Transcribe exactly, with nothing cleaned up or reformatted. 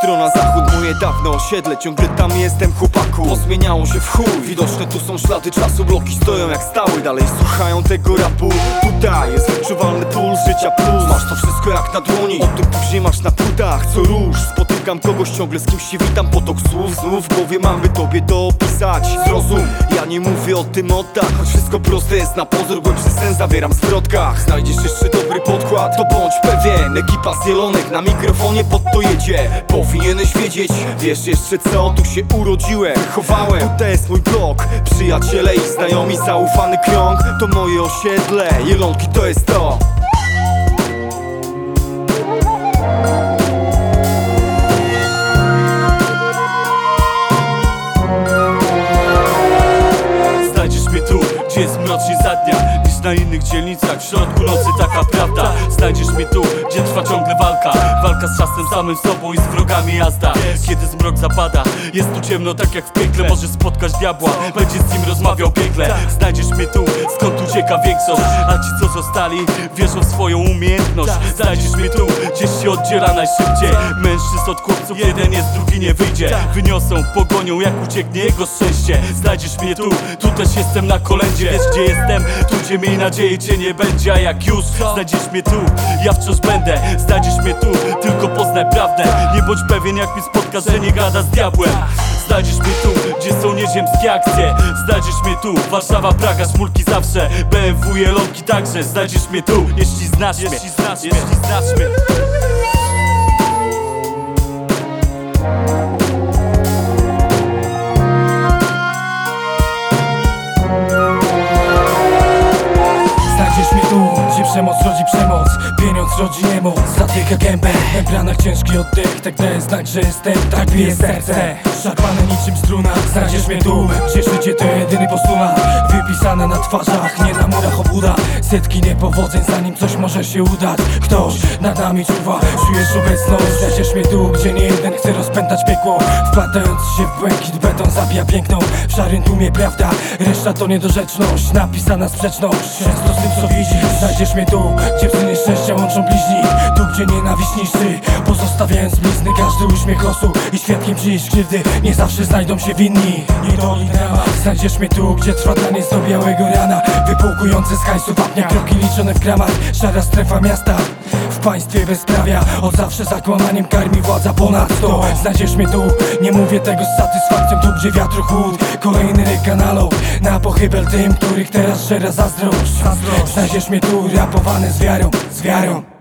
strona zachód, moje dawne osiedle. Ciągle tam jestem, chłopaku, pozmieniało się w chuj. Widoczne tu są ślady czasu, bloki stoją jak stały. Dalej słuchają tego rapu. Tutaj jest wyczuwalny puls życia plus. Masz to wszystko jak na dłoni, o tym później masz na płytach. Co róż, spotykam kogoś ciągle, z kimś się witam. Potok słów znów w głowie mamy tobie dopisać. Zrozum, ja nie mówię o tym oddach, choć wszystko proste jest na pozór, głębszy sens zawieram w zwrotkach. Znajdziesz jeszcze dobry podkład, to bądź pewien. Ekipa z Zielonek na mikrofonie pod to jedzie. Powinieneś wiedzieć, wiesz jeszcze co, tu się urodziłem, wychowałem. Tutaj jest mój blok, przyjaciele i znajomi, zaufany krąg. To moje osiedle, Zielonki to jest to. Gdzie jest mroczniej za dnia niż na innych dzielnicach. W środku nocy taka prawda. Znajdziesz mnie tu, gdzie trwa ciągle walka. Walka z czasem, samym sobą i z wrogami jazda. Kiedy zmrok zapada, jest tu ciemno tak jak w piekle. Możesz spotkać diabła, będzie z nim rozmawiał piekle. Znajdziesz mnie tu, skąd ucieka większość, a ci co zostali wierzą w swoją umiejętność. Znajdziesz mnie tu, gdzieś się oddziela najszybciej mężczyzn od chłopców, jeden jest, drugi nie wyjdzie. Wyniosą, pogonią jak ucieknie jego szczęście. Znajdziesz mnie tu, tu też jestem na kolędzie. Wiesz gdzie jestem, tu gdzie miej nadzieję cię nie będzie. A jak już znajdziesz mnie tu, ja wciąż będę. Znajdziesz mnie tu, tylko poznaj prawdę. Nie bądź pewien jak mnie spotkasz, że nie gada z diabłem. Znajdziesz mnie tu, gdzie są nieziemskie akcje. Znajdziesz mnie tu, Warszawa, Praga, szmulki zawsze. B M W, Zielonki także. Znajdziesz mnie tu, jeśli znasz mnie, jeśli znasz mnie, jeśli znasz mnie. Przemoc rodzi przemoc, pieniądz rodzi niemoc. Zatyka gębę, w ranach ciężki oddech. Tak daje znać, że jestem, tak bije serce. Szarpane niczym struna, znajdziesz mnie tu, gdzie życie to jedyny postulat. Wypisane na twarzach, nie na murach obuda. Setki niepowodzeń, zanim coś może się udać. Ktoś nad nami czuwa, czujesz obecność. Znajdziesz mnie tu, gdzie nie jeden chce rozpętać piekło. Wplatając się w błękit, beton zabija piękną. W szarym tłumie prawda, reszta to niedorzeczność. Napisana sprzeczność, często z tym co widzisz. Znajdziesz mnie tu, gdzie psy nieszczęścia łączą bliźni. Tu gdzie nienawiść niszczy, pozostawiając blizny. Każdy uśmiech losu i świadkiem czyjejś krzywdy. Nie zawsze znajdą się winni, niedoli dramat. Znajdziesz mnie tu, gdzie trwa taniec do białego rana. Wypłukujące z hajsu wapnia, kroki liczone w gramach. Szara strefa miasta w państwie bezprawia. Od zawsze zakłamaniem karmi władza ponadto. Znajdziesz mnie tu, nie mówię tego z satysfakcją. Tu gdzie wiatru chłód, kolejny rekanalog. Na pochybel tym, których teraz żera zazdrość. Znajdziesz mnie tu, rapowany z wiarą, z wiarą.